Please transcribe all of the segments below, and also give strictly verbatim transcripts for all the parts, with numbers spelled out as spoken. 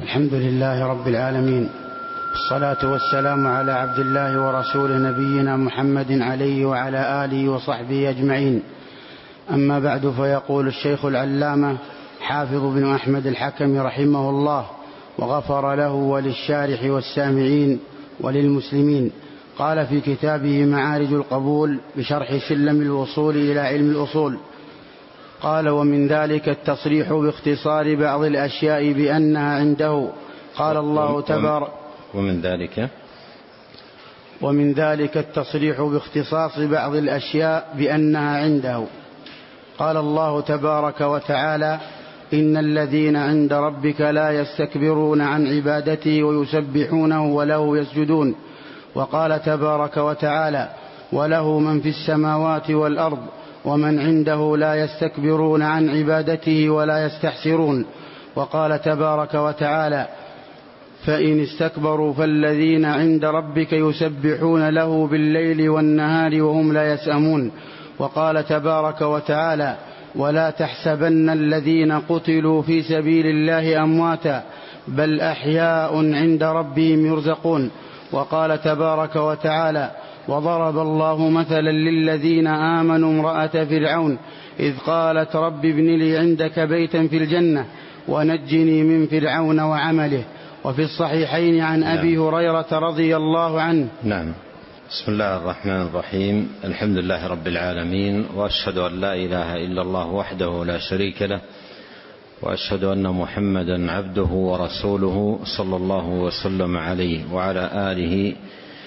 الحمد لله رب العالمين، والصلاة والسلام على عبد الله ورسوله نبينا محمد عليه وعلى آله وصحبه أجمعين. أما بعد، فيقول الشيخ العلامة حافظ بن أحمد الحكم رحمه الله وغفر له وللشارح والسامعين وللمسلمين، قال في كتابه معارج القبول بشرح سلم الوصول إلى علم الأصول، قال: ومن ذلك التصريح باختصار بعض الأشياء بأنها عنده. قال الله تبارك ومن ذلك ومن ذلك التصريح باختصاص بعض الأشياء بأنها عنده. قال الله تبارك وتعالى: إن الذين عند ربك لا يستكبرون عن عبادته ويسبحونه وله يسجدون. وقال تبارك وتعالى: وله من في السماوات والأرض ومن عنده لا يستكبرون عن عبادته ولا يستحسرون. وقال تبارك وتعالى: فإن استكبروا فالذين عند ربك يسبحون له بالليل والنهار وهم لا يسأمون. وقال تبارك وتعالى: ولا تحسبن الذين قتلوا في سبيل الله أمواتا بل أحياء عند ربهم يرزقون. وقال تبارك وتعالى: وضرب الله مثلا للذين آمنوا امرأة فرعون إذ قالت رب ابن لي عندك بيتا في الجنة ونجني من فرعون وعمله. وفي الصحيحين عن أبي هريرة رضي الله عنه. نعم. بسم الله الرحمن الرحيم. الحمد لله رب العالمين، وأشهد أن لا إله إلا الله وحده لا شريك له، وأشهد أن محمدا عبده ورسوله صلى الله وسلم عليه وعلى آله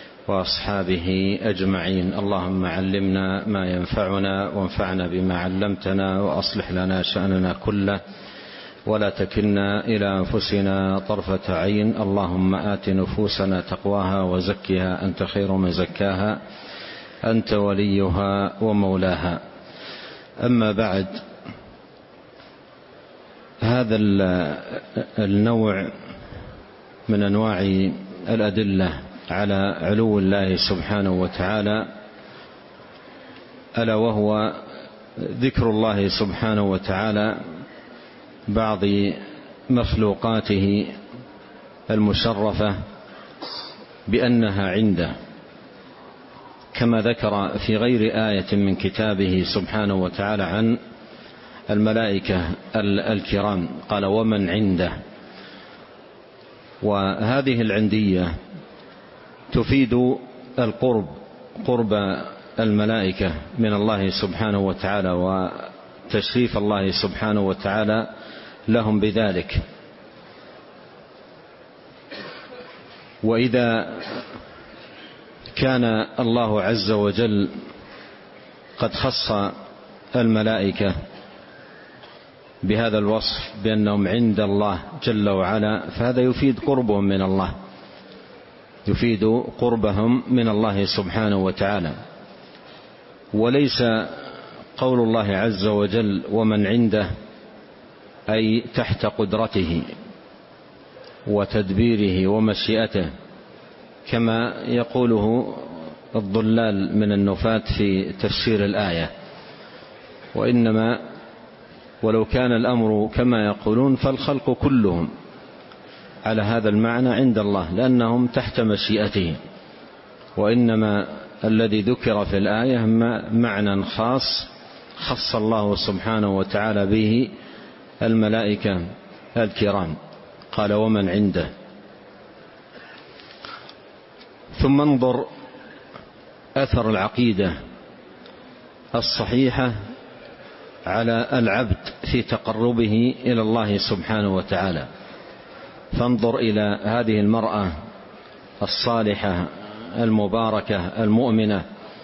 وأصحابه أجمعين. اللهم علمنا ما ينفعنا وانفعنا بما علمتنا، وأصلح لنا شأننا كله ولا تكلنا إلى أنفسنا طرفة عين. اللهم آت نفوسنا تقواها وزكها أنت خير من زكاها أنت وليها ومولاها. أما بعد، هذا النوع من أنواع الأدلة على علو الله سبحانه وتعالى، ألا وهو ذكر الله سبحانه وتعالى بعض مخلوقاته المشرفة بأنها عنده، كما ذكر في غير آية من كتابه سبحانه وتعالى عن الملائكة الكرام، قال: ومن عنده. وهذه العندية تفيد القرب، قرب الملائكة من الله سبحانه وتعالى، وتشريف الله سبحانه وتعالى لهم بذلك. وإذا كان الله عز وجل قد خص الملائكة بهذا الوصف بأنهم عند الله جل وعلا، فهذا يفيد قربهم من الله، يفيد قربهم من الله سبحانه وتعالى. وليس قول الله عز وجل ومن عنده أي تحت قدرته وتدبيره ومشيئته، كما يقوله الضلال من النفاة في تفسير الآية. وإنما ولو كان الأمر كما يقولون فالخلق كلهم على هذا المعنى عند الله، لأنهم تحت مشيئته. وإنما الذي ذكر في الآية معنى خاص خص الله سبحانه وتعالى به الملائكة الكرام، قال: ومن عنده. ثم انظر أثر العقيدة الصحيحة على العبد في تقربه إلى الله سبحانه وتعالى. فانظر إلى هذه المرأة الصالحة المباركة المؤمنة،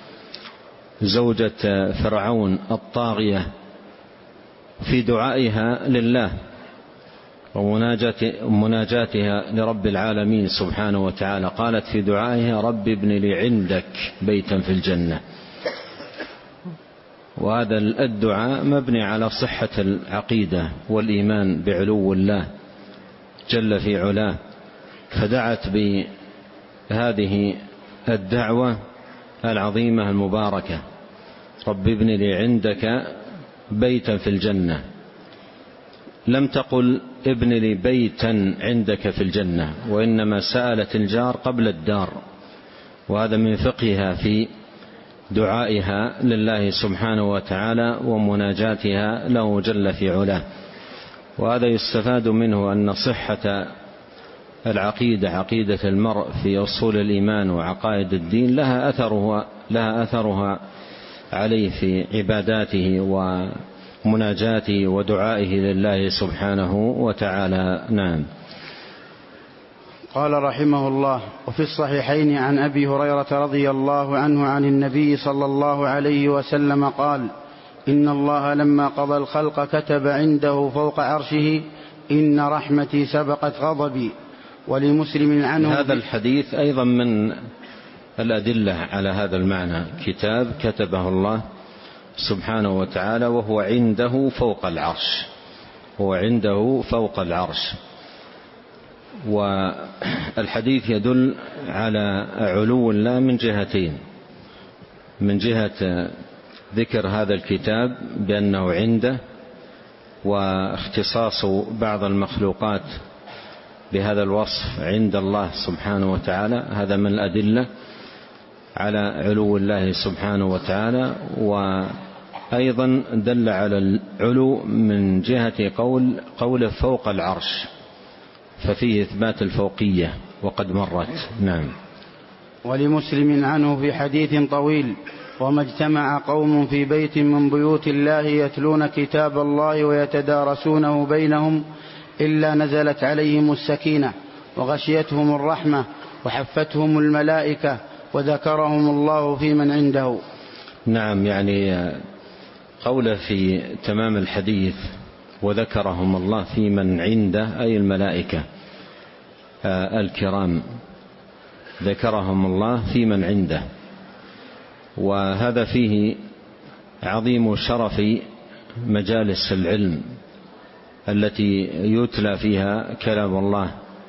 زوجة فرعون الطاغية، في دعائها لله ومناجاتها لرب العالمين سبحانه وتعالى، قالت في دعائها: رب ابن لي عندك بيتا في الجنة. وهذا الدعاء مبني على صحة العقيدة والإيمان بعلو الله جل في علاه، فدعت بهذه الدعوة العظيمة المباركة: رب ابن لي عندك بيتا في الجنة. لم تقل ابن لي بيتا عندك في الجنة، وإنما سألت الجار قبل الدار، وهذا من فقهها في دعائها لله سبحانه وتعالى ومناجاتها له جل في علاه. وهذا يستفاد منه أن صحة العقيدة، عقيدة المرء في أصول الإيمان وعقائد الدين، لها أثرها, لها أثرها عليه في عباداته ومناجاته ودعائه لله سبحانه وتعالى. نعم. قال رحمه الله: وفي الصحيحين عن أبي هريرة رضي الله عنه عن النبي صلى الله عليه وسلم قال: إن الله لما قضى الخلق كتب عنده فوق عرشه: إن رحمتي سبقت غضبي. ولمسلم عنه هذا الحديث أيضا من الأدلة على هذا المعنى، كتاب كتبه الله سبحانه وتعالى وهو عنده فوق العرش، هو عنده فوق العرش. والحديث يدل على علو الله من جهتين: من جهة ذكر هذا الكتاب بأنه عنده، واختصاص بعض المخلوقات بهذا الوصف عند الله سبحانه وتعالى، هذا من الأدلة على علو الله سبحانه وتعالى. وأيضا دل على العلو من جهة قول قوله فوق العرش، ففيه إثبات الفوقية وقد مرت. نعم. ولمسلم عنه في حديث طويل: وما اجتمع قوم في بيت من بيوت الله يتلون كتاب الله ويتدارسونه بينهم إلا نزلت عليهم السكينة وغشيتهم الرحمة وحفتهم الملائكة وذكرهم الله في من عنده. نعم، يعني قوله في تمام الحديث وذكرهم الله في من عنده أي الملائكة الكرام، ذكرهم الله في من عنده، وهذا فيه عظيم شرف مجالس العلم التي يتلى فيها كلام الله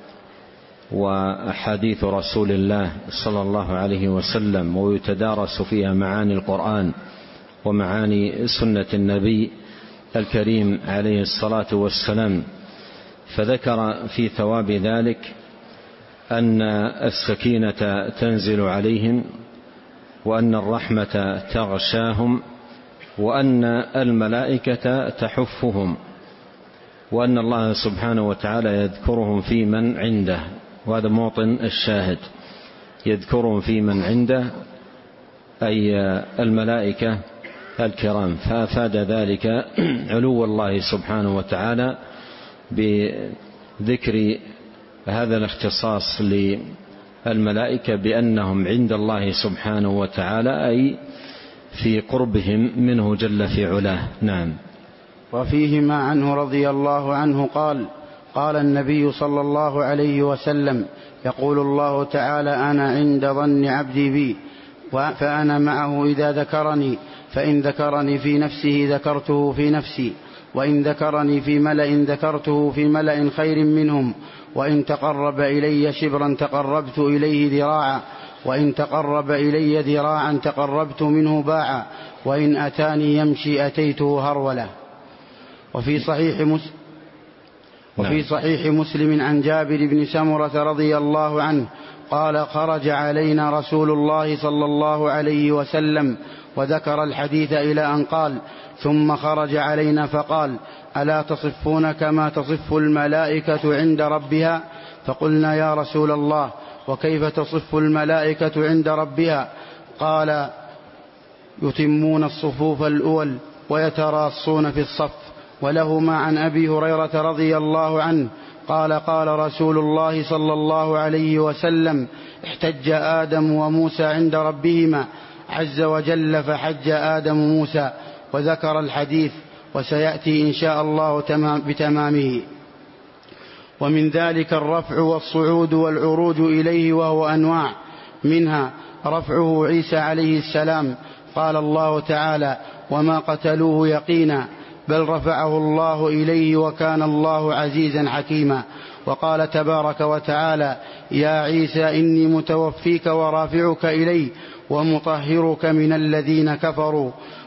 وأحاديث رسول الله صلى الله عليه وسلم، ويتدارس فيها معاني القرآن ومعاني سنة النبي الكريم عليه الصلاة والسلام. فذكر في ثواب ذلك أن السكينة تنزل عليهم، وأن الرحمة تغشاهم، وأن الملائكة تحفهم، وأن الله سبحانه وتعالى يذكرهم في من عنده. وهذا موطن الشاهد، يذكرهم في من عنده أي الملائكة الكرام. فأفاد ذلك علو الله سبحانه وتعالى بذكر هذا الاختصاص للملائكة بأنهم عند الله سبحانه وتعالى، أي في قربهم منه جل في علاه. نعم. وفيهما عنه رضي الله عنه قال: قال النبي صلى الله عليه وسلم: يقول الله تعالى: أنا عند ظن عبدي بي، فأنا معه إذا ذكرني، فإن ذكرني في نفسه ذكرته في نفسي، وإن ذكرني في ملأ ذكرته في ملأ خير منهم، وإن تقرب إلي شبرا تقربت إليه ذراعا، وإن تقرب إلي ذراعا تقربت منه باعا، وإن أتاني يمشي أتيته هرولة. وفي صحيح مسلم وفي صحيح مسلم عن جابر بن سمرة رضي الله عنه قال: خرج علينا رسول الله صلى الله عليه وسلم، وذكر الحديث إلى أن قال: ثم خرج علينا فقال: ألا تصفون كما تصف الملائكة عند ربها؟ فقلنا: يا رسول الله، وكيف تصف الملائكة عند ربها؟ قال: يتمون الصفوف الأول ويتراصون في الصف. ولهما عن أبي هريرة رضي الله عنه قال: قال رسول الله صلى الله عليه وسلم: احتج آدم وموسى عند ربهما عز وجل فحج آدم موسى، وذكر الحديث، وسيأتي إن شاء الله بتمامه. ومن ذلك الرفع والصعود والعروج إليه، وهو أنواع، منها رفعه عيسى عليه السلام، قال الله تعالى: وما قتلوه يقينا بل رفعه الله إليه وكان الله عزيزا حكيما. وقال تبارك وتعالى: يا عيسى إني متوفيك ورافعك إلي ومطهرك من الذين كفروا.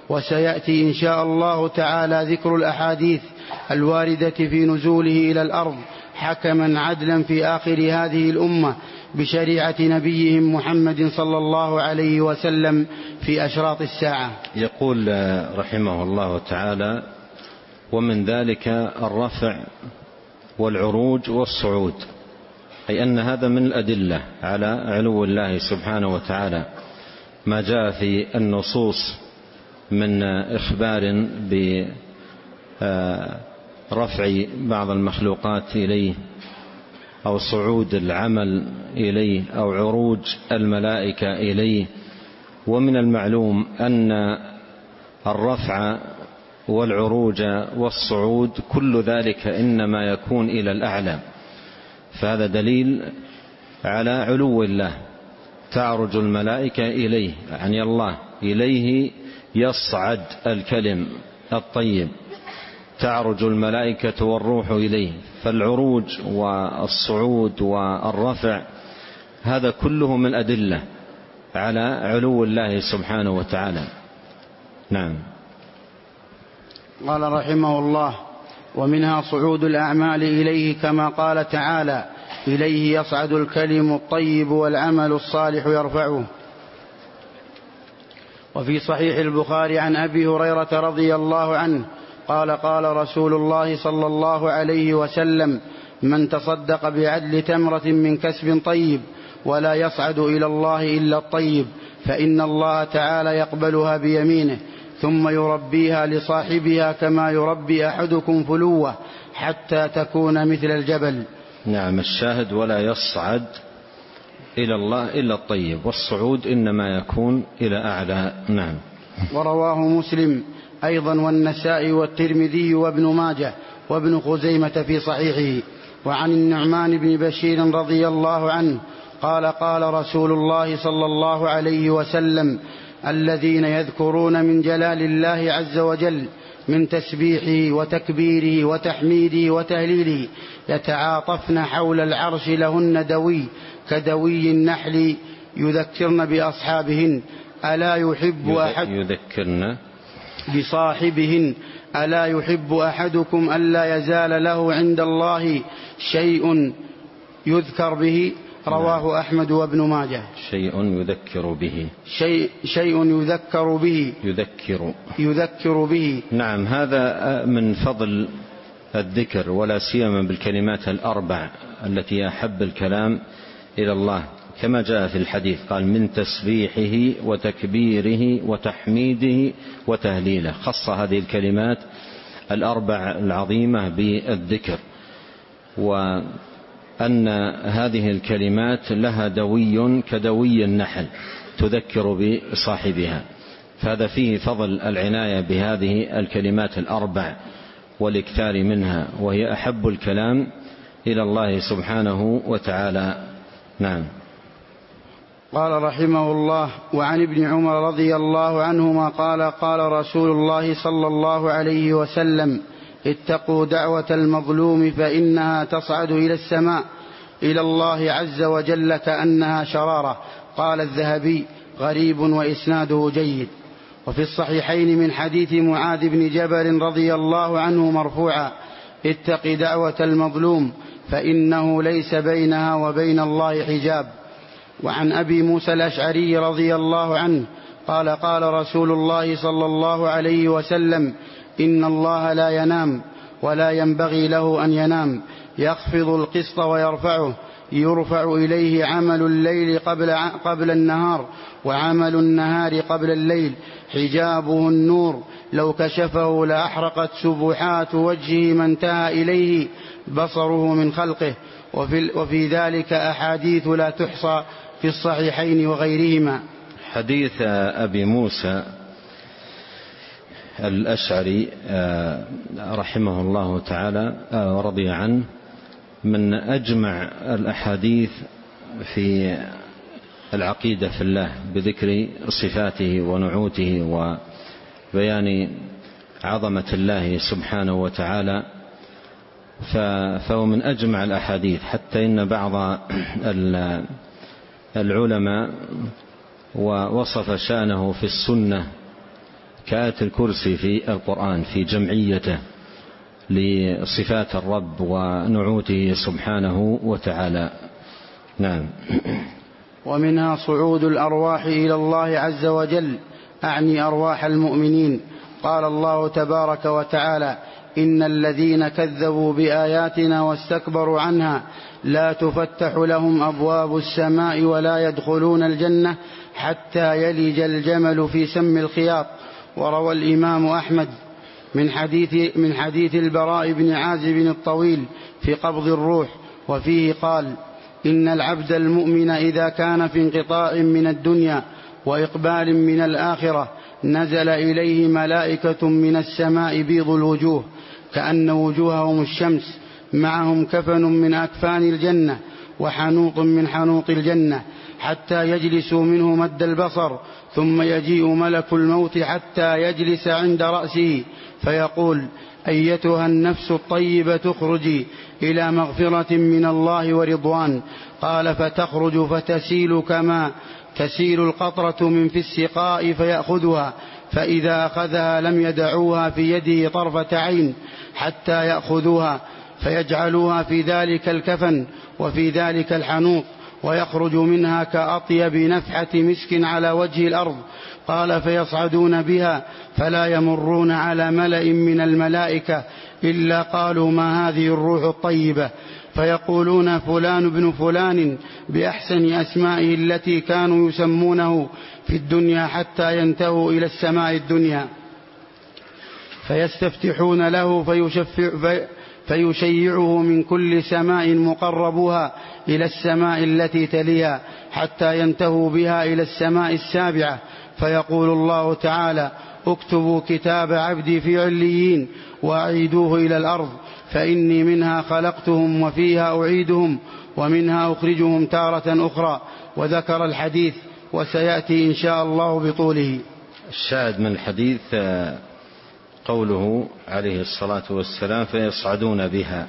وسيأتي إن شاء الله تعالى ذكر الأحاديث الواردة في نزوله إلى الأرض حكما عدلا في آخر هذه الأمة بشريعة نبيهم محمد صلى الله عليه وسلم في أشراط الساعة. يقول رحمه الله تعالى: ومن ذلك الرفع والعروج والصعود، أي أن هذا من الأدلة على علو الله سبحانه وتعالى، ما جاء في النصوص من إخبار برفع بعض المخلوقات إليه، أو صعود العمل إليه، أو عروج الملائكة إليه. ومن المعلوم أن الرفع والعروج والصعود كل ذلك إنما يكون إلى الأعلى، فهذا دليل على علو الله. تعرج الملائكة إليه، يعني الله إليه يصعد الكلم الطيب، تعرج الملائكة والروح إليه. فالعروج والصعود والرفع هذا كله من أدلة على علو الله سبحانه وتعالى. نعم. قال رحمه الله: ومنها صعود الأعمال إليه، كما قال تعالى: إليه يصعد الكلم الطيب والعمل الصالح يرفعه. وفي صحيح البخاري عن أبي هريرة رضي الله عنه قال: قال رسول الله صلى الله عليه وسلم: من تصدق بعدل تمرة من كسب طيب ولا يصعد إلى الله إلا الطيب، فإن الله تعالى يقبلها بيمينه ثم يربيها لصاحبها كما يربي أحدكم فلوة حتى تكون مثل الجبل. نعم. الشاهد: ولا يصعد إلى الله إلا الطيب، والصعود إنما يكون إلى أعلى. نعم. ورواه مسلم أيضا والنسائي والترمذي وابن ماجه وابن خزيمة في صحيحه. وعن النعمان بن بشير رضي الله عنه قال: قال رسول الله صلى الله عليه وسلم: الذين يذكرون من جلال الله عز وجل من تسبيحه وتكبيره وتحميده وتهليله يتعاطفن حول العرش لهن دوي كدوي النحل يذكرن بأصحابهن ألا يحب أحد يذكرن بصاحبهن ألا يحب أحدكم ألا يزال له عند الله شيء يذكر به. رواه أحمد وابن ماجه. شيء يذكر به شيء, شيء يذكر به يذكر يذكر به. نعم. هذا من فضل الذكر، ولا سيما بالكلمات الأربع التي أحب الكلام إلى الله، كما جاء في الحديث قال: من تسبيحه وتكبيره وتحميده وتهليله. خص هذه الكلمات الأربع العظيمة بالذكر، وأن هذه الكلمات لها دوي كدوي النحل تذكر بصاحبها، فهذا فيه فضل العناية بهذه الكلمات الأربع والاكثار منها، وهي أحب الكلام إلى الله سبحانه وتعالى. نعم. قال رحمه الله: وعن ابن عمر رضي الله عنهما قال: قال رسول الله صلى الله عليه وسلم: اتقوا دعوة المظلوم فإنها تصعد إلى السماء إلى الله عز وجل كأنها شرارة. قال الذهبي: غريب وإسناده جيد. وفي الصحيحين من حديث معاذ بن جبل رضي الله عنه مرفوعا: اتق دعوة المظلوم فإنه ليس بينها وبين الله حجاب. وعن أبي موسى الأشعري رضي الله عنه قال: قال رسول الله صلى الله عليه وسلم: إن الله لا ينام ولا ينبغي له أن ينام، يخفض القسط ويرفعه، يرفع إليه عمل الليل قبل, قبل النهار وعمل النهار قبل الليل، حجابه النور، لو كشفه لأحرقت سبحات وجهه ما انتهى إليه بصره من خلقه. وفي, وفي ذلك أحاديث لا تحصى في الصحيحين وغيرهما. حديث أبي موسى الأشعري رحمه الله تعالى ورضي عنه من أجمع الأحاديث في العقيدة في الله، بذكر صفاته ونعوته وبيان عظمة الله سبحانه وتعالى، فهو من أجمع الأحاديث، حتى إن بعض العلماء ووصف شأنه في السنة كآية الكرسي في القرآن في جمعيته لصفات الرب ونعوته سبحانه وتعالى. نعم. ومنها صعود الأرواح إلى الله عز وجل، أعني أرواح المؤمنين. قال الله تبارك وتعالى: إن الذين كذبوا بآياتنا واستكبروا عنها لا تفتح لهم أبواب السماء ولا يدخلون الجنة حتى يلج الجمل في سم الخياط. وروى الإمام أحمد من حديث, من حديث البراء بن عازب الطويل في قبض الروح، وفيه قال: إن العبد المؤمن إذا كان في انقطاع من الدنيا وإقبال من الآخرة نزل إليه ملائكة من السماء بيض الوجوه كأن وجوههم الشمس، معهم كفن من أكفان الجنة وحنوط من حنوط الجنة، حتى يجلسوا منه مد البصر، ثم يجيء ملك الموت حتى يجلس عند رأسه فيقول: أيتها النفس الطيبة تخرجي إلى مغفرة من الله ورضوان. قال: فتخرج فتسيل كما تسيل القطرة من في السقاء فيأخذها، فإذا أخذها لم يدعوها في يده طرفة عين حتى يأخذوها فيجعلوها في ذلك الكفن وفي ذلك الحنوط، ويخرج منها كأطيب نفحة مسك على وجه الأرض. قال: فيصعدون بها فلا يمرون على ملأ من الملائكة إلا قالوا: ما هذه الروح الطيبة؟ فيقولون: فلان بن فلان، بأحسن أسمائه التي كانوا يسمونه في الدنيا، حتى ينتهوا إلى السماء الدنيا فيستفتحون له فيشفع فيشيعه من كل سماء مقربها إلى السماء التي تليها حتى ينتهوا بها إلى السماء السابعة. فيقول الله تعالى: اكتبوا كتاب عبدي في عليين وأعيدوه إلى الأرض، فإني منها خلقتهم وفيها أعيدهم ومنها أخرجهم تارة أخرى. وذكر الحديث وسيأتي إن شاء الله بطوله. الشاهد من الحديث قوله عليه الصلاة والسلام: فيصعدون بها،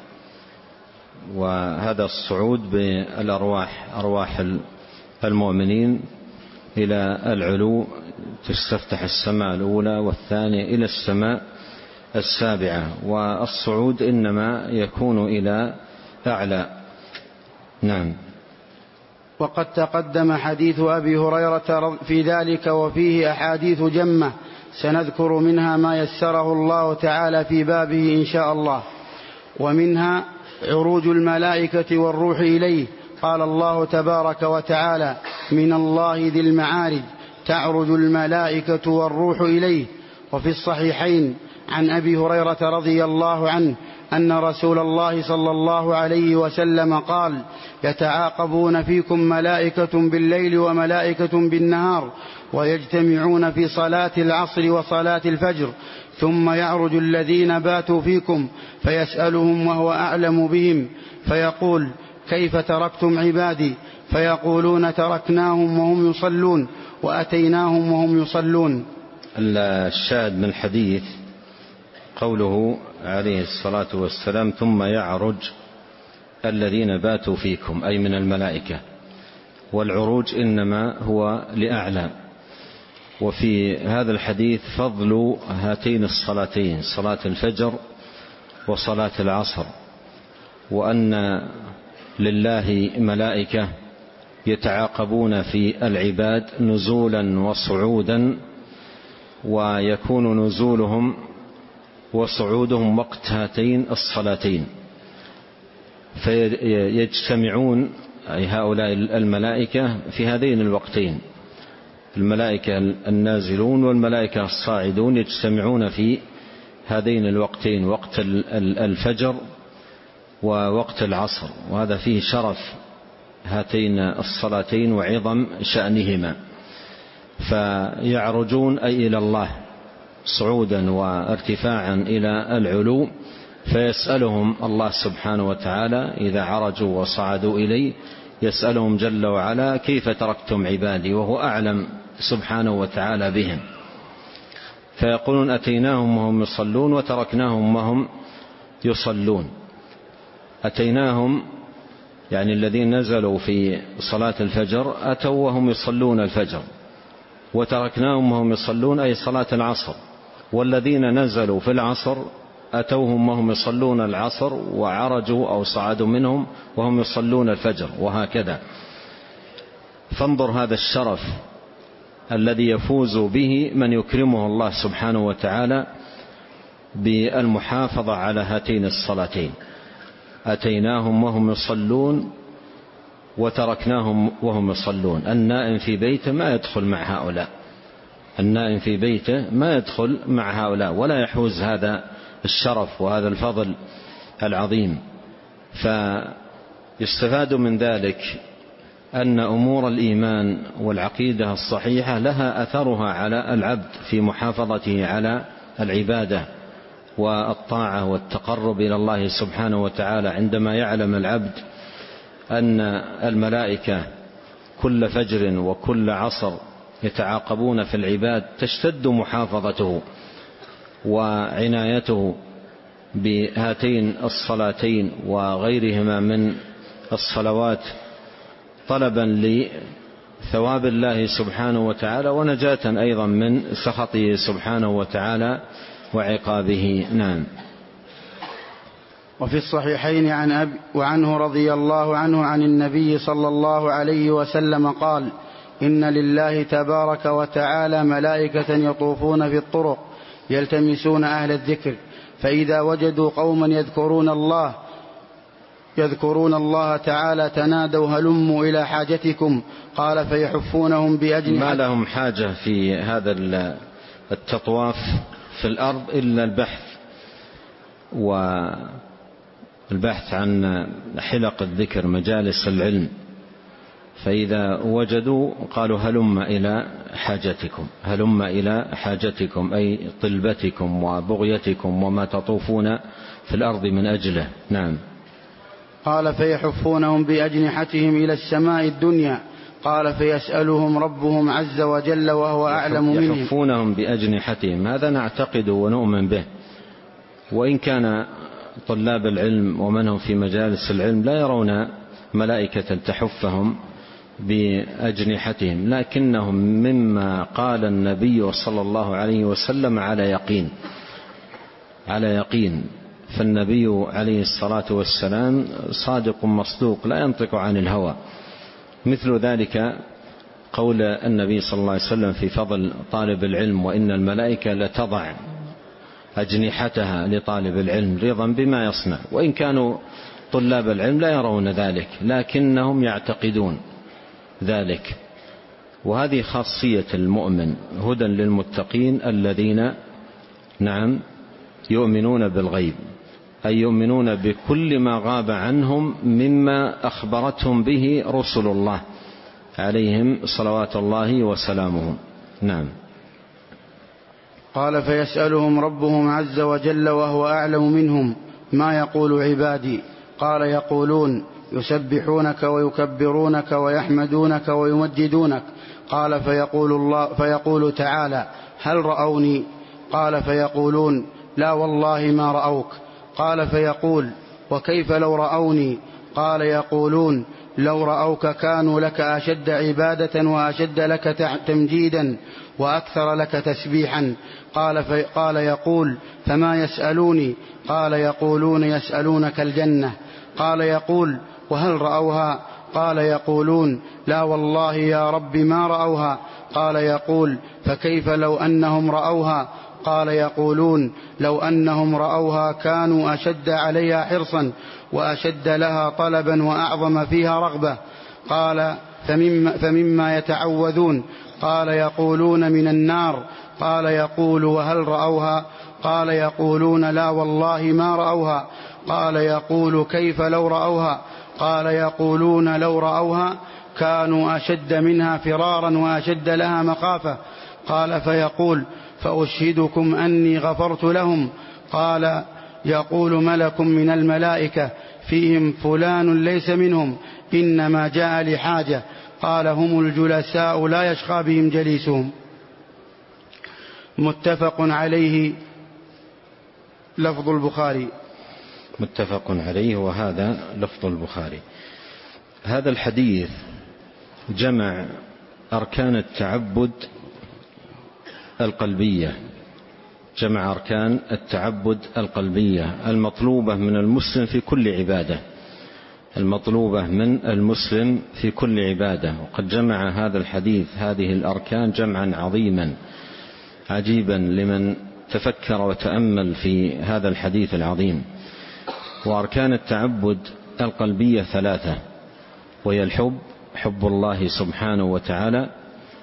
وهذا الصعود بالأرواح، أرواح المؤمنين إلى العلو، تستفتح السماء الأولى والثانية إلى السماء السابعة، والصعود إنما يكون إلى أعلى. نعم. وقد تقدم حديث أبي هريرة في ذلك، وفيه أحاديث جمة سنذكر منها ما يسره الله تعالى في بابه إن شاء الله. ومنها عروج الملائكة والروح إليه. قال الله تبارك وتعالى: من الله ذي المعارج تعرج الملائكة والروح إليه. وفي الصحيحين عن أبي هريرة رضي الله عنه أن رسول الله صلى الله عليه وسلم قال: يتعاقبون فيكم ملائكة بالليل وملائكة بالنهار، ويجتمعون في صلاة العصر وصلاة الفجر، ثم يعرج الذين باتوا فيكم فيسألهم وهو أعلم بهم، فيقول: كيف تركتم عبادي؟ فيقولون: تركناهم وهم يصلون وأتيناهم وهم يصلون. الشاهد من الحديث قوله عليه الصلاة والسلام: ثم يعرج الذين باتوا فيكم، أي من الملائكة، والعروج إنما هو لأعلى. وفي هذا الحديث فضل هاتين الصلاتين، صلاة الفجر وصلاة العصر، وأن لله ملائكة يتعاقبون في العباد نزولا وصعودا، ويكون نزولهم وصعودهم وقت هاتين الصلاتين، فيجتمعون أي هؤلاء الملائكة في هذين الوقتين، الملائكة النازلون والملائكة الصاعدون يجتمعون في هذين الوقتين، وقت الفجر ووقت العصر، وهذا فيه شرف هاتين الصلاتين وعظم شأنهما. فيعرجون أي إلى الله صعودا وارتفاعا إلى العلو، فيسألهم الله سبحانه وتعالى إذا عرجوا وصعدوا إليه، يسألهم جل وعلا: كيف تركتم عبادي؟ وهو أعلم سبحانه وتعالى بهم. فيقولون: أتيناهم وهم يصلون وتركناهم وهم يصلون. أتيناهم يعني الذين نزلوا في صلاة الفجر أتوا وهم يصلون الفجر، وتركناهم وهم يصلون أي صلاة العصر، والذين نزلوا في العصر أتوهم وهم يصلون العصر وعرجوا أو صعدوا منهم وهم يصلون الفجر، وهكذا. فانظر هذا الشرف الذي يفوز به من يكرمه الله سبحانه وتعالى بالمحافظة على هاتين الصلاتين. أتيناهم وهم يصلون وتركناهم وهم يصلون. النائم في بيته ما يدخل مع هؤلاء، النائم في بيته ما يدخل مع هؤلاء ولا يحوز هذا الشرف وهذا الفضل العظيم. فيستفاد من ذلك أن أمور الإيمان والعقيدة الصحيحة لها أثرها على العبد في محافظته على العبادة والطاعة والتقرب إلى الله سبحانه وتعالى. عندما يعلم العبد أن الملائكة كل فجر وكل عصر يتعاقبون في العباد، تشتد محافظته وعنايته بهاتين الصلاتين وغيرهما من الصلوات طلبا لثواب الله سبحانه وتعالى ونجاة أيضا من سخطه سبحانه وتعالى وعقابه. نعم. وفي الصحيحين عن أبي وعنه رضي الله عنه عن النبي صلى الله عليه وسلم قال: إن لله تبارك وتعالى ملائكة يطوفون في الطرق يلتمسون أهل الذكر، فإذا وجدوا قوما يذكرون الله يذكرون الله تعالى تنادوا هلموا إلى حاجتكم، قال فيحفونهم بأجنحة. ما لهم حاجة في هذا التطواف في الأرض إلا البحث والبحث عن حلق الذكر مجالس العلم، فإذا وجدوا قالوا هلم إلى حاجتكم، هلم إلى حاجتكم أي طلبتكم وبغيتكم وما تطوفون في الأرض من أجله. نعم. قال فيحفونهم بأجنحتهم إلى السماء الدنيا، قال فيسألهم ربهم عز وجل وهو أعلم منهم. يحفونهم بأجنحتهم، هذا نعتقد ونؤمن به، وإن كان طلاب العلم ومنهم في مجالس العلم لا يرون ملائكة تحفهم بأجنحتهم، لكنهم مما قال النبي صلى الله عليه وسلم على يقين على يقين فالنبي عليه الصلاة والسلام صادق مصدوق لا ينطق عن الهوى. مثل ذلك قول النبي صلى الله عليه وسلم في فضل طالب العلم: وإن الملائكة لتضع أجنحتها لطالب العلم رضا بما يصنع. وإن كانوا طلاب العلم لا يرون ذلك لكنهم يعتقدون ذلك، وهذه خاصية المؤمن. هدى للمتقين الذين نعم يؤمنون بالغيب، أي يؤمنون بكل ما غاب عنهم مما أخبرتهم به رسل الله عليهم صلوات الله وسلامه. نعم. قال فيسألهم ربهم عز وجل وهو أعلم منهم ما يقول عبادي، قال يقولون يسبحونك ويكبرونك ويحمدونك ويمجدونك. قال فيقول, الله فيقول تعالى هل رأوني؟ قال فيقولون لا والله ما رأوك. قال فيقول وكيف لو رأوني؟ قال يقولون لو رأوك كانوا لك أشد عبادة وأشد لك تمجيدا وأكثر لك تسبيحا. قال, في قال يقول فما يسألوني؟ قال يقولون يسألونك الجنة. قال يقول وهل رأوها؟ قال يقولون لا والله يا رب ما رأوها. قال يقول فكيف لو أنهم رأوها؟ قال يقولون لو أنهم رأوها كانوا أشد عليها حرصا وأشد لها طلبا وأعظم فيها رغبة. قال فمما, فمما يتعوذون؟ قال يقولون من النار. قال يقول وهل رأوها؟ قال يقولون لا والله ما رأوها. قال يقول كيف لو رأوها؟ قال يقولون لو رأوها كانوا أشد منها فرارا وأشد لها مخافة. قال فيقول فأشهدكم أني غفرت لهم. قال يقول ملك من الملائكة فيهم فلان ليس منهم إنما جاء لحاجة. قال هم الجلساء لا يشقى بهم جليسهم. متفق عليه. لفظ البخاري. متفق عليه وهذا لفظ البخاري. هذا الحديث جمع أركان التعبد القلبية جمع أركان التعبد القلبية المطلوبة من المسلم في كل عبادة، المطلوبة من المسلم في كل عبادة. وقد جمع هذا الحديث هذه الأركان جمعا عظيما عجيبا لمن تفكر وتأمل في هذا الحديث العظيم. وأركان التعبد القلبية ثلاثة، وهي الحب، حب الله سبحانه وتعالى،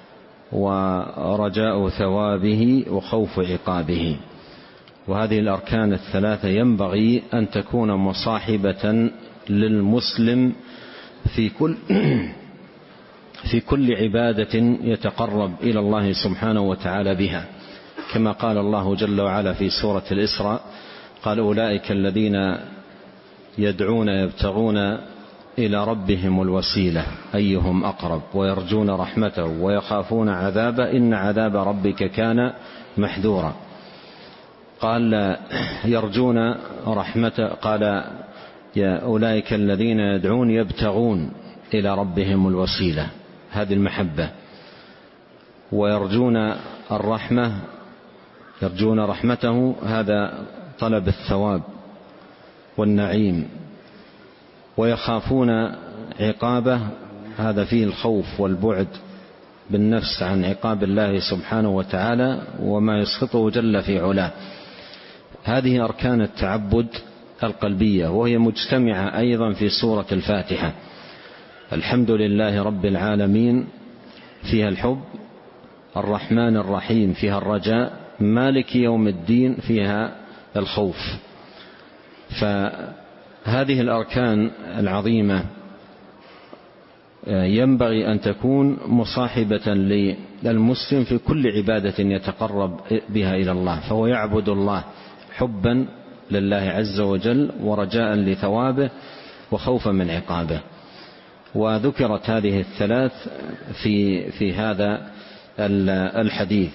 ورجاء ثوابه وخوف عقابه. وهذه الأركان الثلاثة ينبغي أن تكون مصاحبة للمسلم في كل في كل عبادة يتقرب إلى الله سبحانه وتعالى بها، كما قال الله جل وعلا في سورة الإسراء: قال أولئك الذين يدعون يبتغون إلى ربهم الوسيلة أيهم أقرب ويرجون رحمته ويخافون عذابه إن عذاب ربك كان محذورا. قال يرجون رحمته، قال يا أولئك الذين يدعون يبتغون إلى ربهم الوسيلة، هذه المحبة، ويرجون الرحمة، يرجون رحمته، هذا طلب الثواب والنعيم، ويخافون عقابه، هذا فيه الخوف والبعد بالنفس عن عقاب الله سبحانه وتعالى وما يسخطه جل في علاه. هذه أركان التعبد القلبية، وهي مجتمعة أيضا في سورة الفاتحة. الحمد لله رب العالمين فيها الحب، الرحمن الرحيم فيها الرجاء، مالك يوم الدين فيها الخوف. فهذه الأركان العظيمة ينبغي أن تكون مصاحبة للمسلم في كل عبادة يتقرب بها إلى الله، فهو يعبد الله حبا لله عز وجل ورجاء لثوابه وخوفا من عقابه. وذكرت هذه الثلاث في في هذا الحديث،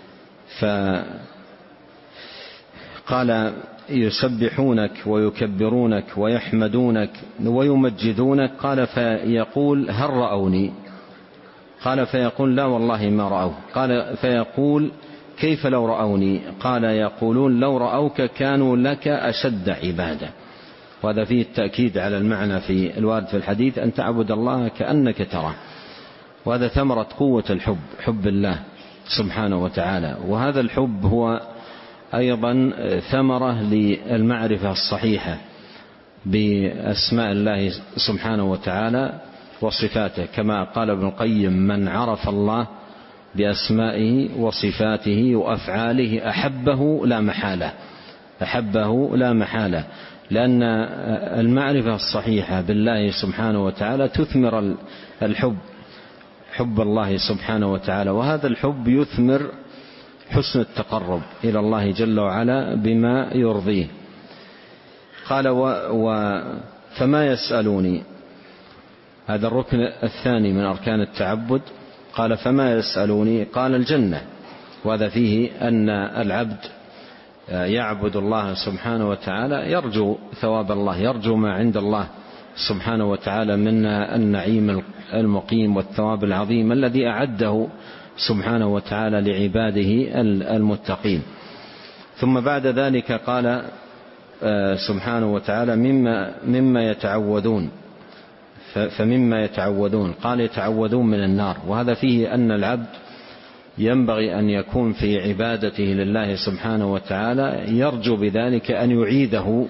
فقال يسبحونك ويكبرونك ويحمدونك ويمجدونك، قال فيقول هل رأوني؟ قال فيقول لا والله ما رأوه. قال فيقول كيف لو رأوني؟ قال يقولون لو رأوك كانوا لك أشد عبادة. وهذا فيه التأكيد على المعنى في الوارد في الحديث، أن تعبد الله كأنك تراه. وهذا ثمرة قوة الحب، حب الله سبحانه وتعالى. وهذا الحب هو أيضا ثمرة للمعرفة الصحيحة بأسماء الله سبحانه وتعالى وصفاته، كما قال ابن القيم: من عرف الله بأسمائه وصفاته وأفعاله أحبه لا محالة، أحبه لا محالة، لأن المعرفة الصحيحة بالله سبحانه وتعالى تثمر الحب، حب الله سبحانه وتعالى. وهذا الحب يثمر حسن التقرب إلى الله جل وعلا بما يرضيه. قال و و فما يسألوني، هذا الركن الثاني من أركان التعبد. قال فما يسألوني؟ قال الجنة. وهذا فيه أن العبد يعبد الله سبحانه وتعالى يرجو ثواب الله، يرجو ما عند الله سبحانه وتعالى من النعيم المقيم والثواب العظيم الذي أعده سبحانه وتعالى لعباده المتقين. ثم بعد ذلك قال سبحانه وتعالى مما, مما يتعوذون، فمما يتعوذون قال يتعوذون من النار. وهذا فيه أن العبد ينبغي أن يكون في عبادته لله سبحانه وتعالى يرجو بذلك أن يعيده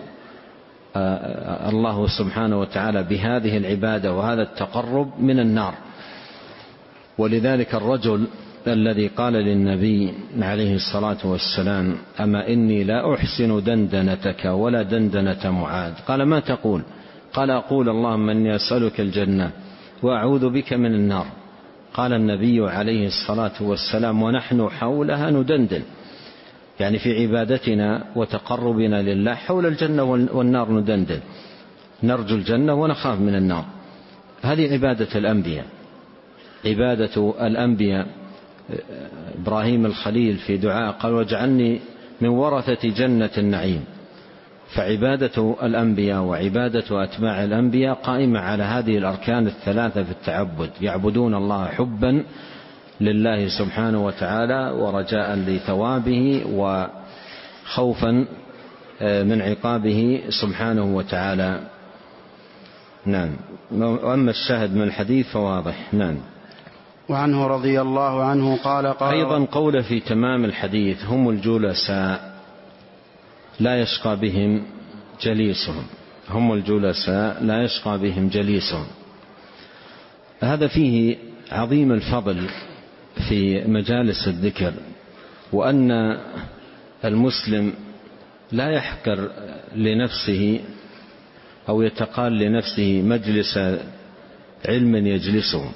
الله سبحانه وتعالى بهذه العبادة وهذا التقرب من النار. ولذلك الرجل الذي قال للنبي عليه الصلاة والسلام: أما إني لا أحسن دندنتك ولا دندنة معاذ. قال ما تقول؟ قال أقول اللهم إني أسألك الجنة وأعوذ بك من النار. قال النبي عليه الصلاة والسلام: ونحن حولها ندندن، يعني في عبادتنا وتقربنا لله حول الجنة والنار ندندن، نرجو الجنة ونخاف من النار. هذه عبادة الأنبياء، عبادة الأنبياء. إبراهيم الخليل في دعاء قال: واجعلني من ورثة جنة النعيم. فعبادة الأنبياء وعبادة أتباع الأنبياء قائمة على هذه الأركان الثلاثة في التعبد، يعبدون الله حبا لله سبحانه وتعالى ورجاء لثوابه خوفا من عقابه سبحانه وتعالى. نعم. وأما الشاهد من الحديث فواضح. نعم. وعنه رضي الله عنه قال قال أيضا قول في تمام الحديث: هم الجلساء لا يشقى بهم جليسهم. هم الجلساء لا يشقى بهم جليسهم. هذا فيه عظيم الفضل في مجالس الذكر، وأن المسلم لا يحقر لنفسه أو يتقال لنفسه مجلس علم يجلسه،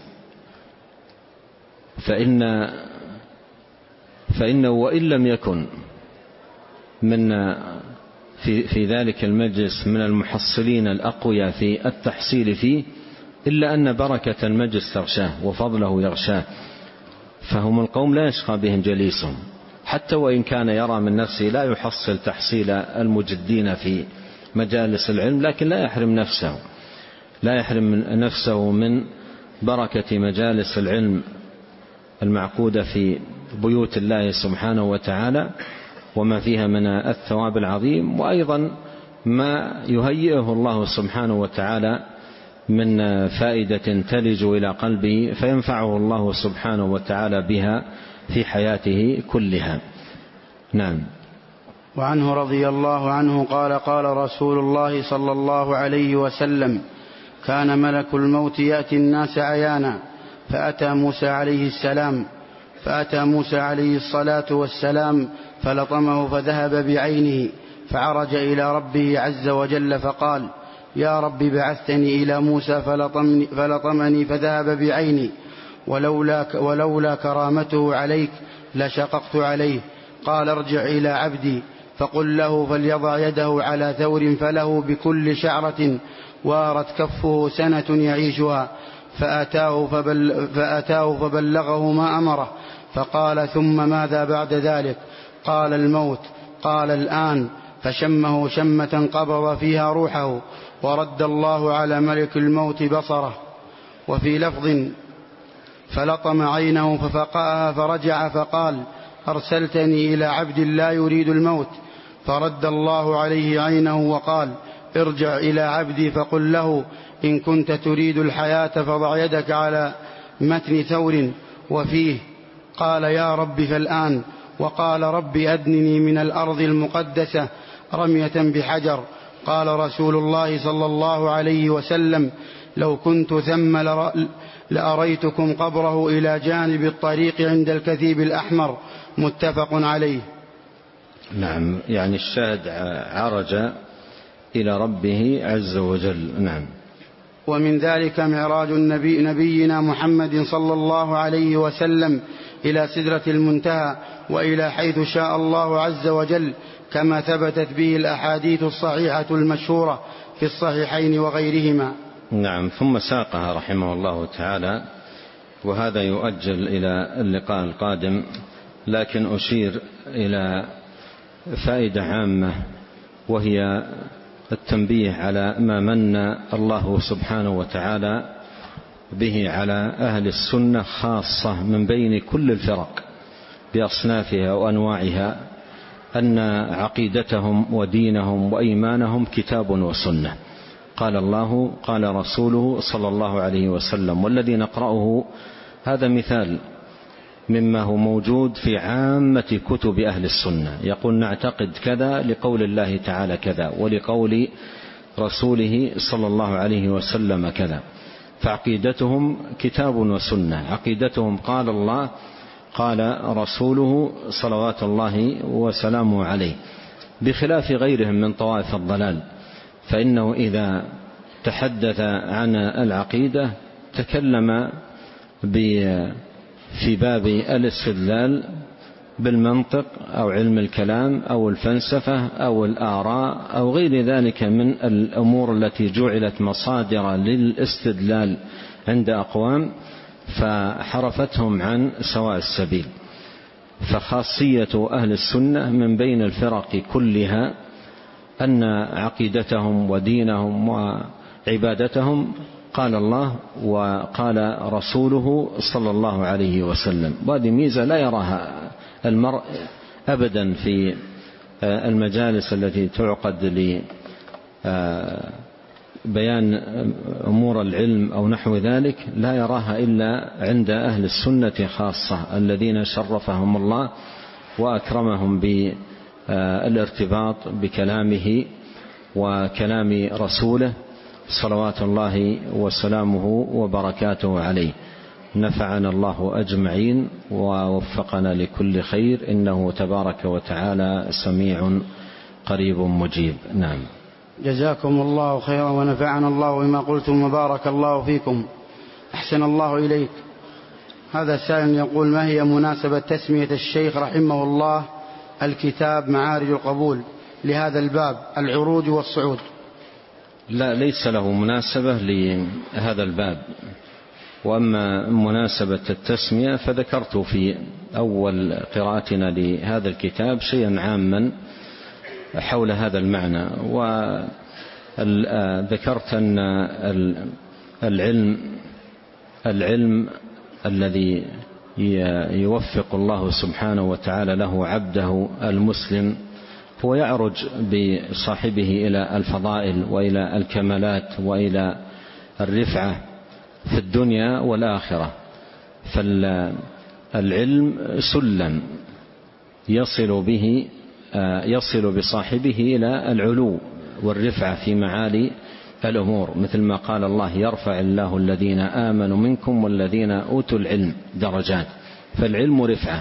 فإن فإنه وإن لم يكن من في, في ذلك المجلس من المحصلين الأقوياء في التحصيل فيه، إلا أن بركة المجلس تغشاه وفضله يغشاه. فهم القوم لا يشقى بهم جليسهم، حتى وإن كان يرى من نفسه لا يحصل تحصيل المجدين في مجالس العلم، لكن لا يحرم نفسه لا يحرم نفسه من بركة مجالس العلم المعقودة في بيوت الله سبحانه وتعالى، وما فيها من الثواب العظيم، وأيضا ما يهيئه الله سبحانه وتعالى من فائدة تلج إلى قلبه فينفعه الله سبحانه وتعالى بها في حياته كلها. نعم. وعنه رضي الله عنه قال قال رسول الله صلى الله عليه وسلم: كان ملك الموت يأتي الناس عيانا، فأتى موسى عليه السلام فأتى موسى عليه الصلاة والسلام فلطمه فذهب بعينه، فعرج إلى ربه عز وجل فقال: يا رب بعثتني إلى موسى فلطمني, فلطمني فذهب بعيني، ولولا, ولولا كرامته عليك لشققت عليه. قال: ارجع إلى عبدي فقل له فليضع يده على ثور فله بكل شعرة وارت كفه سنة يعيشها. فأتاه, فبل فأتاه فبلغه ما أمره، فقال: ثم ماذا بعد ذلك؟ قال: الموت. قال: الآن. فشمه شمة قبض فيها روحه، ورد الله على ملك الموت بصره. وفي لفظ: فلطم عينه ففقأها فرجع فقال: أرسلتني إلى عبد لا يريد الموت. فرد الله عليه عينه وقال: ارجع إلى عبدي فقل له إن كنت تريد الحياة فضع يدك على متن ثور وفيه. قال: يا رب فالآن. وقال: رب أدنني من الأرض المقدسة رمية بحجر. قال رسول الله صلى الله عليه وسلم: لو كنت ثم لأريتكم قبره إلى جانب الطريق عند الكثيب الأحمر. متفق عليه. نعم. يعني الشاهد عرج إلى ربه عز وجل. نعم. ومن ذلك معراج النبي نبينا محمد صلى الله عليه وسلم إلى سدرة المنتهى وإلى حيث شاء الله عز وجل، كما ثبتت به الأحاديث الصحيحة المشهورة في الصحيحين وغيرهما. نعم. ثم ساقها رحمه الله تعالى، وهذا يؤجل إلى اللقاء القادم، لكن أشير إلى فائدة عامة، وهي التنبيه على ما من الله سبحانه وتعالى به على أهل السنة خاصة من بين كل الفرق بأصنافها وأنواعها، أن عقيدتهم ودينهم وإيمانهم كتاب وسنة. قال الله قال رسوله صلى الله عليه وسلم. والذي نقرأه هذا مثال مما هو موجود في عامة كتب أهل السنة، يقول نعتقد كذا لقول الله تعالى كذا، ولقول رسوله صلى الله عليه وسلم كذا. فعقيدتهم كتاب وسنة، عقيدتهم قال الله قال رسوله صلوات الله وسلامه عليه، بخلاف غيرهم من طوائف الضلال، فإنه إذا تحدث عن العقيدة تكلم في باب الاستدلال بالمنطق أو علم الكلام أو الفلسفة أو الآراء أو غير ذلك من الأمور التي جعلت مصادر للاستدلال عند أقوام، فحرفتهم عن سواء السبيل. فخاصية أهل السنة من بين الفرق كلها أن عقيدتهم ودينهم وعبادتهم قال الله وقال رسوله صلى الله عليه وسلم. وهذه ميزة لا يراها المرء أبدا في المجالس التي تعقد لبيان أمور العلم أو نحو ذلك لا يراها إلا عند أهل السنة خاصة الذين شرفهم الله وأكرمهم بالارتباط بكلامه وكلام رسوله صلوات الله وسلامه وبركاته عليه. نفعنا الله أجمعين ووفقنا لكل خير، إنه تبارك وتعالى سميع قريب مجيب. نعم. جزاكم الله خيرا ونفعنا الله بما قلتم وبارك الله فيكم. أحسن الله إليك. هذا سائل يقول: ما هي مناسبة تسمية الشيخ رحمه الله الكتاب معارج القبول لهذا الباب العروج والصعود؟ لا، ليس له مناسبة لهذا الباب. وأما مناسبة التسمية فذكرت في أول قراءتنا لهذا الكتاب شيئا عاما حول هذا المعنى، وذكرت أن العلم العلم الذي يوفق الله سبحانه وتعالى له عبده المسلم هو يعرج بصاحبه إلى الفضائل وإلى الكمالات وإلى الرفعة في الدنيا والآخرة. فالعلم سلم يصل به يصل بصاحبه إلى العلو والرفعة في معالي الأمور، مثل ما قال الله: يرفع الله الذين آمنوا منكم والذين أوتوا العلم درجات. فالعلم رفعة.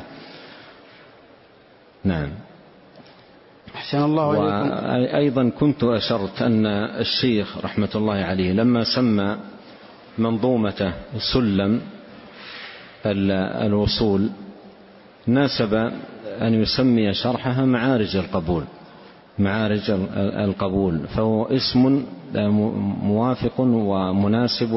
نعم. أحسن الله إليكم. وأيضا كنت أشرت أن الشيخ رحمة الله عليه لما سمى منظومة سلم الوصول ناسب أن يسمي شرحها معارج القبول معارج القبول فهو اسم موافق ومناسب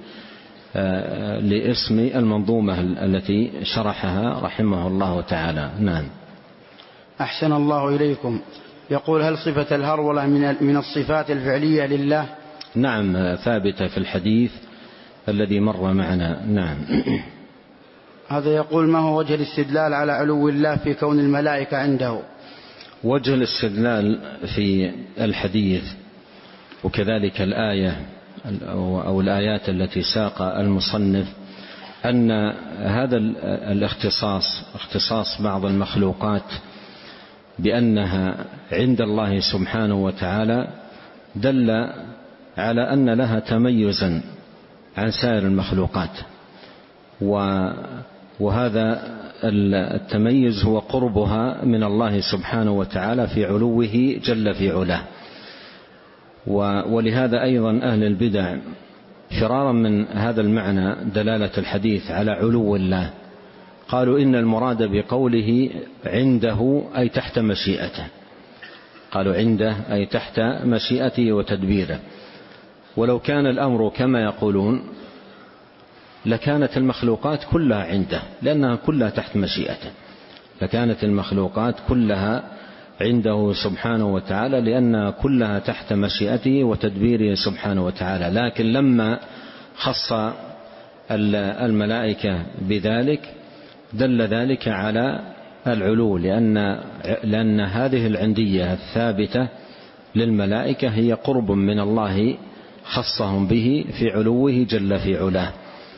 لاسم المنظومة التي شرحها رحمه الله تعالى. نعم. أحسن الله إليكم. يقول: هل صفة الهرولة من الصفات الفعلية لله؟ نعم، ثابتة في الحديث الذي مر معنا. نعم. هذا يقول: ما هو وجه الاستدلال على علو الله في كون الملائكة عنده؟ وجه الاستدلال في الحديث وكذلك الآية أو الآيات التي ساق المصنف أن هذا الاختصاص اختصاص بعض المخلوقات بأنها عند الله سبحانه وتعالى دل على أن لها تميزا عن سائر المخلوقات، وهذا التميز هو قربها من الله سبحانه وتعالى في علوه جل في علاه. ولهذا أيضا أهل البدع فرارا من هذا المعنى دلالة الحديث على علو الله قالوا إن المراد بقوله عنده أي تحت مشيئته، قالوا عنده أي تحت مشيئته وتدبيره. ولو كان الأمر كما يقولون لكانت المخلوقات كلها عنده، لأنها كلها تحت مشيئته، لكانت المخلوقات كلها عنده سبحانه وتعالى لأنها كلها تحت مشيئته وتدبيره سبحانه وتعالى. لكن لما خص الملائكة بذلك دل ذلك على العلو، لأن, لأن هذه العندية الثابتة للملائكة هي قرب من الله خصهم به في علوه جل في علاه.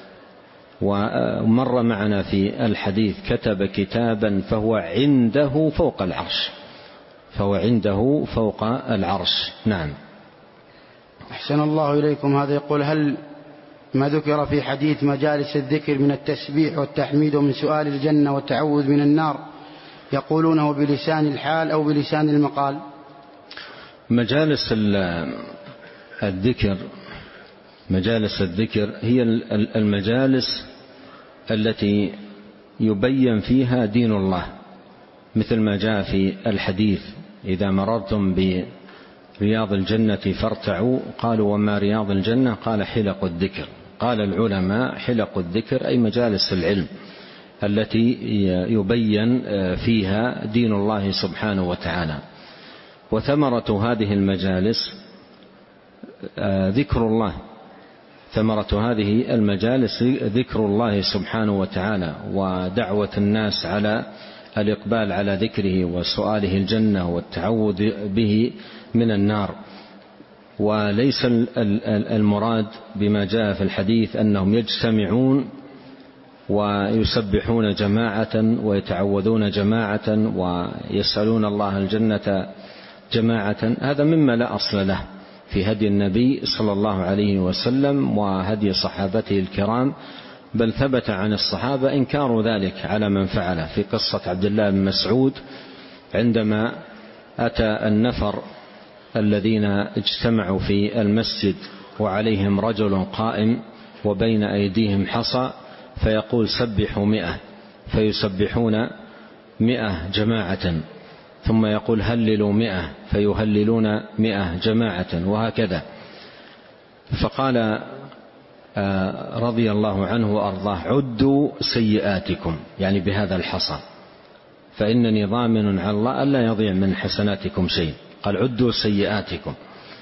ومر معنا في الحديث: كتب كتابا فهو عنده فوق العرش، فهو عنده فوق العرش. نعم. أحسن الله إليكم. هذا يقول: هل ما ذكر في حديث مجالس الذكر من التسبيح والتحميد ومن سؤال الجنة والتعوذ من النار يقولونه بلسان الحال أو بلسان المقال؟ مجالس الذكر مجالس الذكر هي المجالس التي يبين فيها دين الله، مثل ما جاء في الحديث: إذا مررتم برياض الجنة فارتعوا. قالوا: وما رياض الجنة؟ قال: حلق الذكر. قال العلماء: حلق الذكر أي مجالس العلم التي يبين فيها دين الله سبحانه وتعالى. وثمرة هذه المجالس ذكر الله، ثمرة هذه المجالس ذكر الله سبحانه وتعالى ودعوة الناس على الإقبال على ذكره وسؤاله الجنة والتعوذ به من النار. وليس المراد بما جاء في الحديث أنهم يجتمعون ويسبحون جماعة ويتعوذون جماعة ويسألون الله الجنة جماعة، هذا مما لا أصل له في هدي النبي صلى الله عليه وسلم وهدي صحابته الكرام، بل ثبت عن الصحابة إنكار ذلك على من فعله. في قصة عبد الله بن مسعود عندما أتى النفر الذين اجتمعوا في المسجد وعليهم رجل قائم وبين أيديهم حصى فيقول سبحوا مئة، فيسبحون مئة جماعة، ثم يقول هللوا مئة فيهللون مئة جماعة، وهكذا. فقال رضي الله عنه وأرضاه عدوا سيئاتكم، يعني بهذا الحصى، فإنني ضامن على الله ألا يضيع من حسناتكم شيء. قال عدوا سيئاتكم،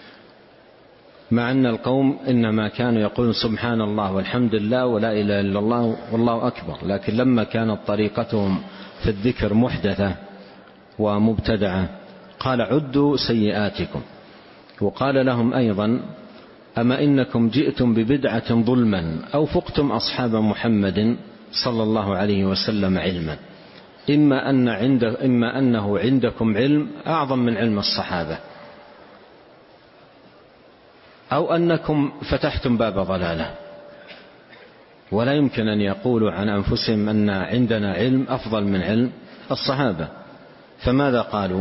مع أن القوم إنما كانوا يقولون سبحان الله والحمد لله ولا إله إلا الله والله أكبر، لكن لما كانت طريقتهم في الذكر محدثة ومبتدعة قال عدوا سيئاتكم. وقال لهم أيضا أما إنكم جئتم ببدعة ظلما أو فقتم أصحاب محمد صلى الله عليه وسلم علما، إما, أن عند إما أنه عندكم علم أعظم من علم الصحابة، أو أنكم فتحتم باب ضلالة. ولا يمكن أن يقولوا عن أنفسهم أن عندنا علم أفضل من علم الصحابة. فماذا قالوا؟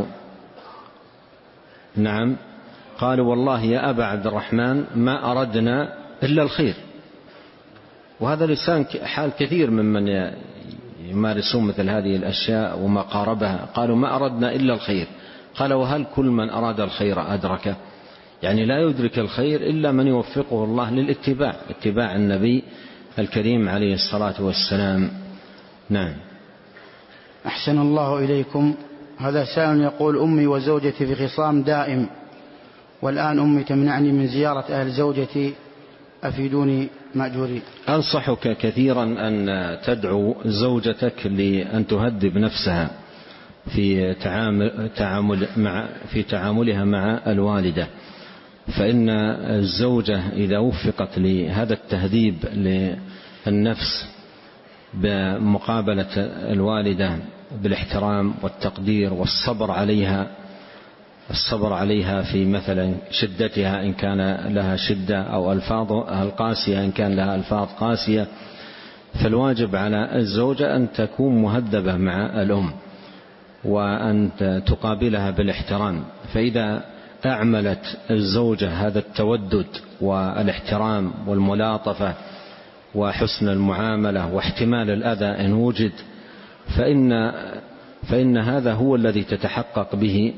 نعم، قالوا والله يا أبا عبد الرحمن ما أردنا إلا الخير. وهذا لسان حال كثير ممن يمارسون مثل هذه الأشياء وما قاربها، قالوا ما أردنا إلا الخير. قال وهل كل من أراد الخير أدركه؟ يعني لا يدرك الخير إلا من يوفقه الله للاتباع، اتباع النبي الكريم عليه الصلاة والسلام. نعم. أحسن الله إليكم. هذا سائل يقول أمي وزوجتي في خصام دائم، والآن أمي تمنعني من زيارة أهل زوجتي، أفيدوني مأجورين. أنصحك كثيرا أن تدعو زوجتك لأن تهذب نفسها في تعامل تعامل مع في تعاملها مع الوالدة، فإن الزوجة إذا وفقت لهذا التهذيب للنفس بمقابلة الوالدة بالاحترام والتقدير والصبر عليها، الصبر عليها في مثلا شدتها إن كان لها شدة، أو ألفاظها القاسية إن كان لها ألفاظ قاسية، فالواجب على الزوجة أن تكون مهذبة مع الأم وأن تقابلها بالاحترام. فإذا أعملت الزوجة هذا التودد والاحترام والملاطفة وحسن المعاملة واحتمال الأذى إن وجد، فإن, فإن هذا هو الذي تتحقق به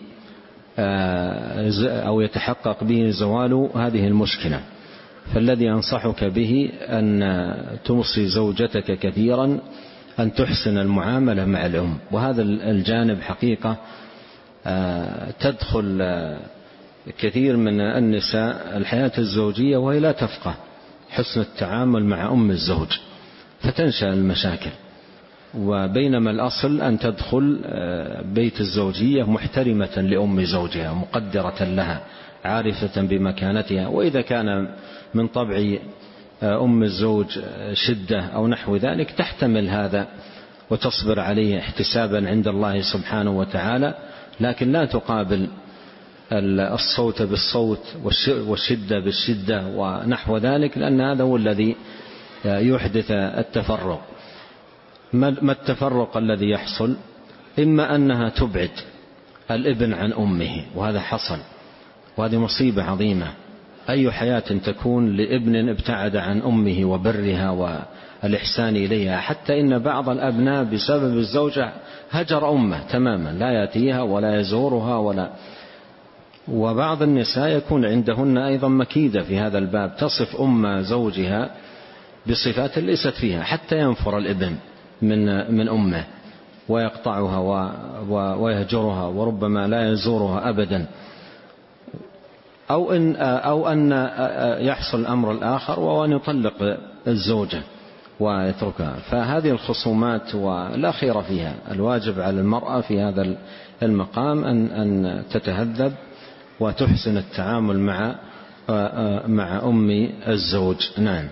أو يتحقق به زوال هذه المشكلة. فالذي أنصحك به أن توصي زوجتك كثيرا أن تحسن المعاملة مع الأم. وهذا الجانب حقيقة تدخل كثير من النساء الحياة الزوجية وهي لا تفقه حسن التعامل مع أم الزوج، فتنشأ المشاكل. وبينما الأصل أن تدخل بيت الزوجية محترمة لأم زوجها، مقدرة لها، عارفة بمكانتها. وإذا كان من طبع أم الزوج شدة أو نحو ذلك تحتمل هذا وتصبر عليه احتسابا عند الله سبحانه وتعالى، لكن لا تقابل الصوت بالصوت والشدة بالشدة ونحو ذلك، لأن هذا هو الذي يحدث التفرق. ما التفرق الذي يحصل؟ إما أنها تبعد الابن عن أمه، وهذا حصل، وهذه مصيبة عظيمة. أي حياة تكون لابن ابتعد عن أمه وبرها والإحسان إليها، حتى إن بعض الأبناء بسبب الزوجة هجر أمه تماما، لا يأتيها ولا يزورها ولا. وبعض النساء يكون عندهن أيضا مكيدة في هذا الباب، تصف أم زوجها بصفات ليست فيها، حتى ينفر الابن من من أمه ويقطعها ويهجرها وربما لا يزورها أبدا. أو أن أو أن يحصل الأمر الآخر وأن يطلق الزوجة ويتركها. فهذه الخصومات ولا خير فيها. الواجب على المرأة في هذا المقام أن أن تتهذب وتحسن التعامل مع مع أم الزوج. نعم.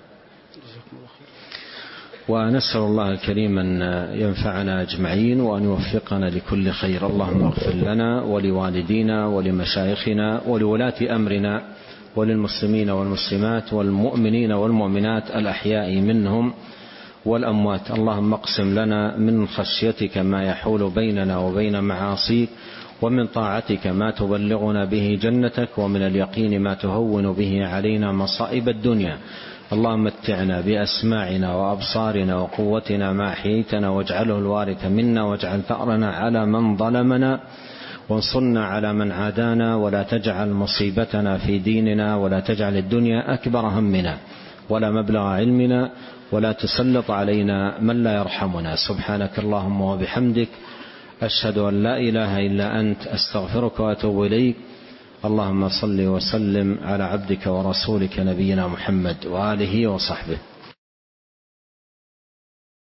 ونسأل الله الكريم أن ينفعنا أجمعين وأن يوفقنا لكل خير. اللهم اغفر لنا ولوالدينا ولمشايخنا ولولاة أمرنا وللمسلمين والمسلمات والمؤمنين والمؤمنات الأحياء منهم والأموات. اللهم اقسم لنا من خشيتك ما يحول بيننا وبين معاصيك، ومن طاعتك ما تبلغنا به جنتك، ومن اليقين ما تهون به علينا مصائب الدنيا. اللهم متعنا بأسماعنا وأبصارنا وقوتنا ما أحييتنا، واجعله الوارث منا، واجعل ثأرنا على من ظلمنا، وانصرنا على من عادانا، ولا تجعل مصيبتنا في ديننا، ولا تجعل الدنيا أكبر همنا ولا مبلغ علمنا، ولا تسلط علينا من لا يرحمنا. سبحانك اللهم وبحمدك، أشهد أن لا إله إلا أنت، أستغفرك وأتوب إليك. اللهم صل وسلم على عبدك ورسولك نبينا محمد وآله وصحبه.